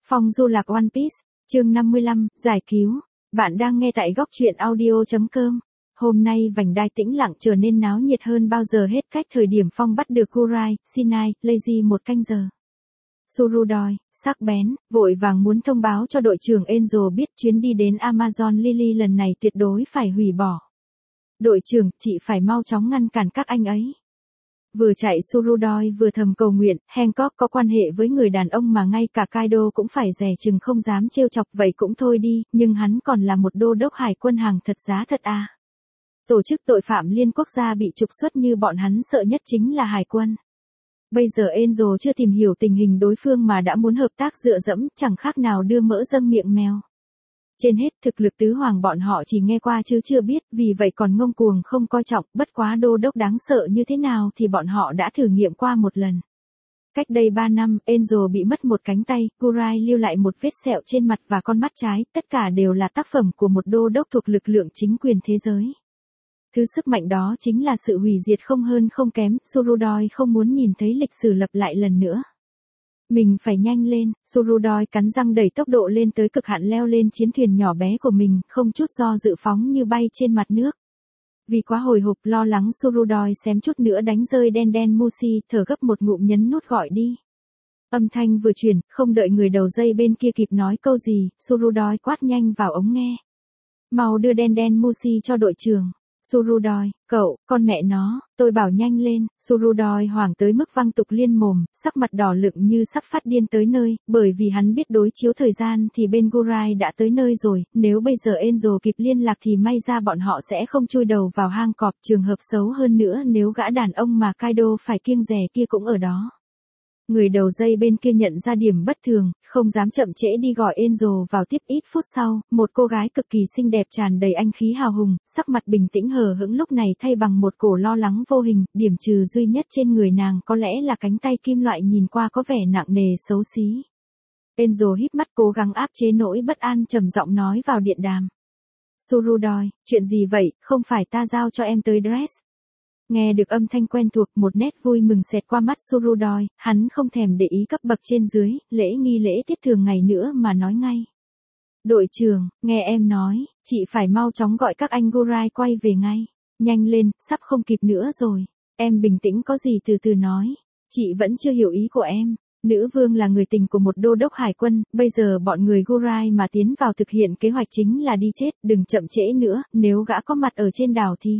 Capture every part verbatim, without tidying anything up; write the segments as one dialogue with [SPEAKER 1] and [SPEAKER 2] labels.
[SPEAKER 1] Phong du lạc One Piece, chương năm mươi lăm, giải cứu. Bạn đang nghe tại góc truyện audio.com. Hôm nay vành đai tĩnh lặng trở nên náo nhiệt hơn bao giờ hết cách thời điểm Phong bắt được Gurai, Sinai, Lazy một canh giờ. Surudoi, sắc bén, vội vàng muốn thông báo cho đội trưởng Angel biết chuyến đi đến Amazon Lily lần này tuyệt đối phải hủy bỏ. Đội trưởng, chị phải mau chóng ngăn cản các anh ấy. Vừa chạy Surudoi vừa thầm cầu nguyện, Hancock có quan hệ với người đàn ông mà ngay cả Kaido cũng phải dè chừng không dám trêu chọc, vậy cũng thôi đi, nhưng hắn còn là một đô đốc hải quân hàng thật giá thật à. Tổ chức tội phạm liên quốc gia bị trục xuất như bọn hắn sợ nhất chính là hải quân. Bây giờ Angel chưa tìm hiểu tình hình đối phương mà đã muốn hợp tác dựa dẫm, chẳng khác nào đưa mỡ dâng miệng mèo. Trên hết thực lực tứ hoàng bọn họ chỉ nghe qua chứ chưa biết, vì vậy còn ngông cuồng không coi trọng, bất quá đô đốc đáng sợ như thế nào thì bọn họ đã thử nghiệm qua một lần. Cách đây ba năm, Angel bị mất một cánh tay, Gurai lưu lại một vết sẹo trên mặt và con mắt trái, tất cả đều là tác phẩm của một đô đốc thuộc lực lượng chính quyền thế giới. Thứ sức mạnh đó chính là sự hủy diệt không hơn không kém, Surudoi không muốn nhìn thấy lịch sử lặp lại lần nữa. Mình phải nhanh lên, Surudoi cắn răng đẩy tốc độ lên tới cực hạn leo lên chiến thuyền nhỏ bé của mình, không chút do dự phóng như bay trên mặt nước. Vì quá hồi hộp lo lắng Surudoi xém chút nữa đánh rơi đen đen Mushi, thở gấp một ngụm nhấn nút gọi đi. Âm thanh vừa truyền, không đợi người đầu dây bên kia kịp nói câu gì, Surudoi quát nhanh vào ống nghe. Mau đưa đen đen Mushi cho đội trưởng. Surudoi, cậu, con mẹ nó, tôi bảo nhanh lên. Surudoi hoảng tới mức văng tục liên mồm, sắc mặt đỏ lựng như sắp phát điên tới nơi, bởi vì hắn biết đối chiếu thời gian thì bên Gurai đã tới nơi rồi, nếu bây giờ Angel kịp liên lạc thì may ra bọn họ sẽ không chui đầu vào hang cọp, trường hợp xấu hơn nữa nếu gã đàn ông mà Kaido phải kiêng dè kia cũng ở đó. Người đầu dây bên kia nhận ra điểm bất thường, không dám chậm trễ đi gọi Angel vào tiếp. Ít phút sau, một cô gái cực kỳ xinh đẹp tràn đầy anh khí hào hùng, sắc mặt bình tĩnh hờ hững lúc này thay bằng một cổ lo lắng vô hình, điểm trừ duy nhất trên người nàng có lẽ là cánh tay kim loại nhìn qua có vẻ nặng nề xấu xí. Angel híp mắt cố gắng áp chế nỗi bất an, trầm giọng nói vào điện đàm. Surudoi, chuyện gì vậy, không phải ta giao cho em tới Dress. Nghe được âm thanh quen thuộc, một nét vui mừng xẹt qua mắt Surudoi, hắn không thèm để ý cấp bậc trên dưới, lễ nghi lễ tiết thường ngày nữa mà nói ngay. Đội trưởng, nghe em nói, chị phải mau chóng gọi các anh Gurai quay về ngay. Nhanh lên, sắp không kịp nữa rồi. Em bình tĩnh có gì từ từ nói. Chị vẫn chưa hiểu ý của em. Nữ vương là người tình của một đô đốc hải quân, bây giờ bọn người Gurai mà tiến vào thực hiện kế hoạch chính là đi chết, đừng chậm trễ nữa, nếu gã có mặt ở trên đảo thì...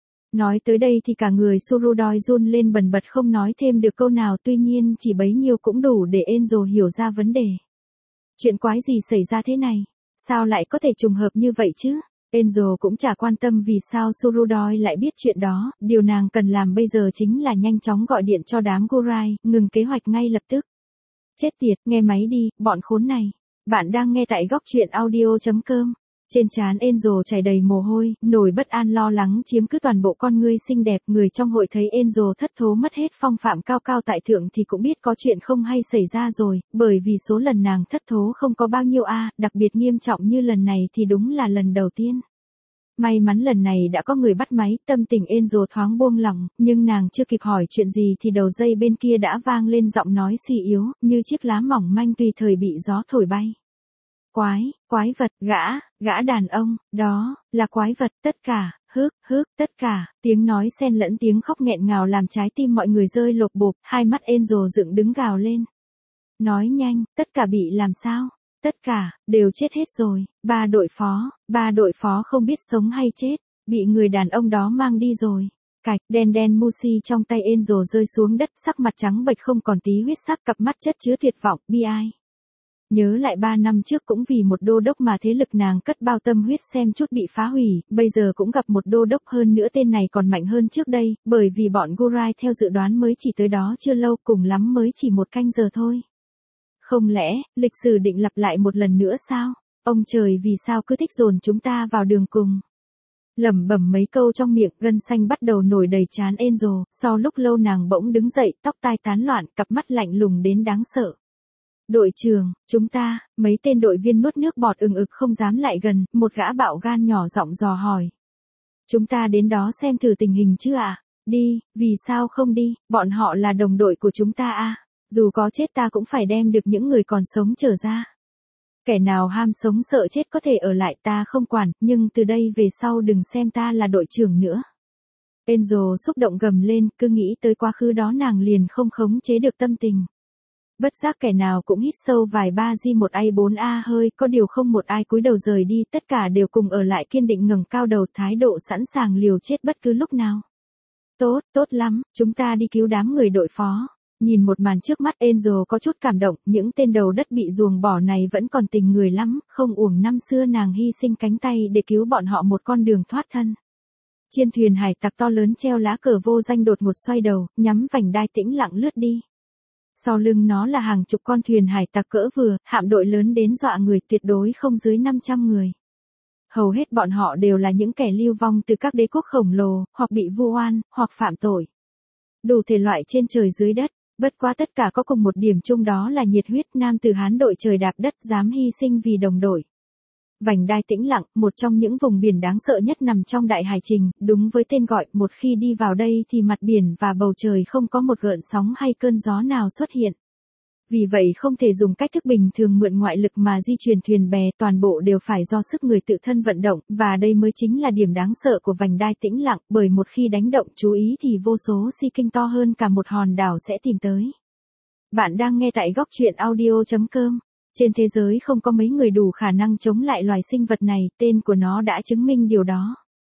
[SPEAKER 1] Nói tới đây thì cả người Surudoi run lên bần bật không nói thêm được câu nào, tuy nhiên chỉ bấy nhiêu cũng đủ để Angel hiểu ra vấn đề. Chuyện quái gì xảy ra thế này? Sao lại có thể trùng hợp như vậy chứ? Angel cũng chả quan tâm vì sao Surudoi lại biết chuyện đó, điều nàng cần làm bây giờ chính là nhanh chóng gọi điện cho đám Gurai, ngừng kế hoạch ngay lập tức. Chết tiệt, nghe máy đi, bọn khốn này. Bạn đang nghe tại góc truyện audio.com. Trên trán Angel chảy đầy mồ hôi, nỗi bất an lo lắng chiếm cứ toàn bộ con ngươi xinh đẹp, người trong hội thấy Angel thất thố mất hết phong phạm cao cao tại thượng thì cũng biết có chuyện không hay xảy ra rồi, bởi vì số lần nàng thất thố không có bao nhiêu a, à, đặc biệt nghiêm trọng như lần này thì đúng là lần đầu tiên. May mắn lần này đã có người bắt máy, tâm tình Angel thoáng buông lỏng, nhưng nàng chưa kịp hỏi chuyện gì thì đầu dây bên kia đã vang lên giọng nói suy yếu, như chiếc lá mỏng manh tùy thời bị gió thổi bay. Quái, quái vật, gã, gã đàn ông, đó, là quái vật, tất cả, hức, hức, tất cả, tiếng nói xen lẫn tiếng khóc nghẹn ngào làm trái tim mọi người rơi lột bột, hai mắt Angel dựng đứng gào lên. Nói nhanh, tất cả bị làm sao? Tất cả, đều chết hết rồi, ba đội phó, ba đội phó không biết sống hay chết, bị người đàn ông đó mang đi rồi. Cạch, đen đen Mushi trong tay Angel rơi xuống đất, sắc mặt trắng bệch không còn tí huyết sắc, cặp mắt chất chứa tuyệt vọng, bi ai. Nhớ lại ba năm trước cũng vì một đô đốc mà thế lực nàng cất bao tâm huyết xem chút bị phá hủy, bây giờ cũng gặp một đô đốc hơn nữa, tên này còn mạnh hơn trước đây, bởi vì bọn Gurai theo dự đoán mới chỉ tới đó chưa lâu, cùng lắm mới chỉ một canh giờ thôi. Không lẽ, lịch sử định lặp lại một lần nữa sao? Ông trời vì sao cứ thích dồn chúng ta vào đường cùng? Lẩm bẩm mấy câu trong miệng, gân xanh bắt đầu nổi đầy trán Angel, sau lúc lâu nàng bỗng đứng dậy, tóc tai tán loạn, cặp mắt lạnh lùng đến đáng sợ. Đội trưởng, chúng ta, mấy tên đội viên nuốt nước bọt ừng ực không dám lại gần, một gã bạo gan nhỏ giọng dò hỏi. Chúng ta đến đó xem thử tình hình chứ ạ? À? Đi, vì sao không đi, bọn họ là đồng đội của chúng ta à? Dù có chết ta cũng phải đem được những người còn sống trở ra. Kẻ nào ham sống sợ chết có thể ở lại ta không quản, nhưng từ đây về sau đừng xem ta là đội trưởng nữa. Angel xúc động gầm lên, cứ nghĩ tới quá khứ đó nàng liền không khống chế được tâm tình. Bất giác kẻ nào cũng hít sâu vài ba gi một a bốn a hơi, có điều không một ai cúi đầu rời đi, tất cả đều cùng ở lại kiên định ngẩng cao đầu, thái độ sẵn sàng liều chết bất cứ lúc nào. Tốt, tốt lắm, chúng ta đi cứu đám người đội phó. Nhìn một màn trước mắt Angel có chút cảm động, những tên đầu đất bị ruồng bỏ này vẫn còn tình người lắm, không uổng năm xưa nàng hy sinh cánh tay để cứu bọn họ một con đường thoát thân. Trên thuyền hải tặc to lớn treo lá cờ vô danh đột ngột xoay đầu, nhắm vành đai tĩnh lặng lướt đi. Sau lưng nó là hàng chục con thuyền hải tặc cỡ vừa, hạm đội lớn đến dọa người, tuyệt đối không dưới năm trăm người. Hầu hết bọn họ đều là những kẻ lưu vong từ các đế quốc khổng lồ, hoặc bị vu oan, hoặc phạm tội. Đủ thể loại trên trời dưới đất, bất quá tất cả có cùng một điểm chung, đó là nhiệt huyết nam tử Hán đội trời đạp đất, dám hy sinh vì đồng đội. Vành đai tĩnh lặng, một trong những vùng biển đáng sợ nhất nằm trong đại hải trình, đúng với tên gọi, một khi đi vào đây thì mặt biển và bầu trời không có một gợn sóng hay cơn gió nào xuất hiện. Vì vậy không thể dùng cách thức bình thường mượn ngoại lực mà di chuyển thuyền bè, toàn bộ đều phải do sức người tự thân vận động, và đây mới chính là điểm đáng sợ của vành đai tĩnh lặng, bởi một khi đánh động chú ý thì vô số si kinh to hơn cả một hòn đảo sẽ tìm tới. Bạn đang nghe tại góc truyện audio chấm com. Trên thế giới không có mấy người đủ khả năng chống lại loài sinh vật này, tên của nó đã chứng minh điều đó.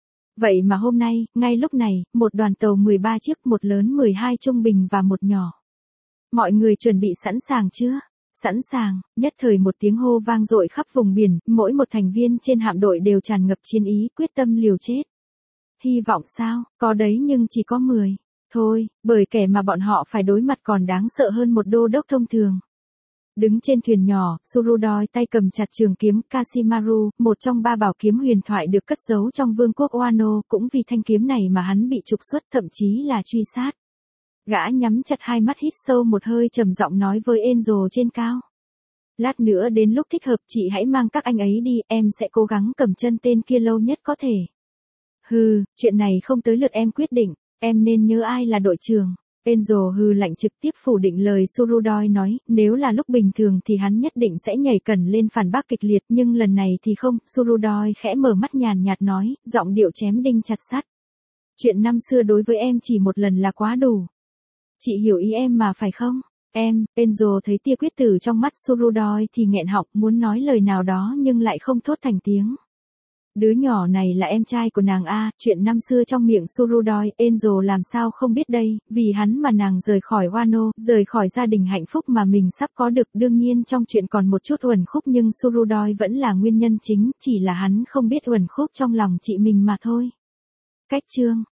[SPEAKER 1] Vậy mà hôm nay, ngay lúc này, một đoàn tàu mười ba chiếc, một lớn mười hai trung bình và một nhỏ. Mọi người chuẩn bị sẵn sàng chưa? Sẵn sàng, nhất thời một tiếng hô vang dội khắp vùng biển, mỗi một thành viên trên hạm đội đều tràn ngập chiến ý, quyết tâm liều chết. Hy vọng sao, có đấy nhưng chỉ có mười. Thôi, bởi kẻ mà bọn họ phải đối mặt còn đáng sợ hơn một đô đốc thông thường. Đứng trên thuyền nhỏ, Surudoi tay cầm chặt trường kiếm Kashimaru, một trong ba bảo kiếm huyền thoại được cất giấu trong vương quốc Wano, cũng vì thanh kiếm này mà hắn bị trục xuất, thậm chí là truy sát. Gã nhắm chặt hai mắt, hít sâu một hơi, trầm giọng nói với Angel trên cao. Lát nữa đến lúc thích hợp chị hãy mang các anh ấy đi, em sẽ cố gắng cầm chân tên kia lâu nhất có thể. Hừ, chuyện này không tới lượt em quyết định, em nên nhớ ai là đội trưởng. Angel hừ lạnh trực tiếp phủ định lời Surudoi nói, nếu là lúc bình thường thì hắn nhất định sẽ nhảy cẩn lên phản bác kịch liệt, nhưng lần này thì không. Surudoi khẽ mở mắt nhàn nhạt nói, giọng điệu chém đinh chặt sắt. Chuyện năm xưa đối với em chỉ một lần là quá đủ. Chị hiểu ý em mà phải không? Em, Angel thấy tia quyết tử trong mắt Surudoi thì nghẹn họng, muốn nói lời nào đó nhưng lại không thốt thành tiếng. Đứa nhỏ này là em trai của nàng a, chuyện năm xưa trong miệng Surudoi, Angel làm sao không biết đây, vì hắn mà nàng rời khỏi Wano, rời khỏi gia đình hạnh phúc mà mình sắp có được, đương nhiên trong chuyện còn một chút uẩn khúc nhưng Surudoi vẫn là nguyên nhân chính, chỉ là hắn không biết uẩn khúc trong lòng chị mình mà thôi. Cách chương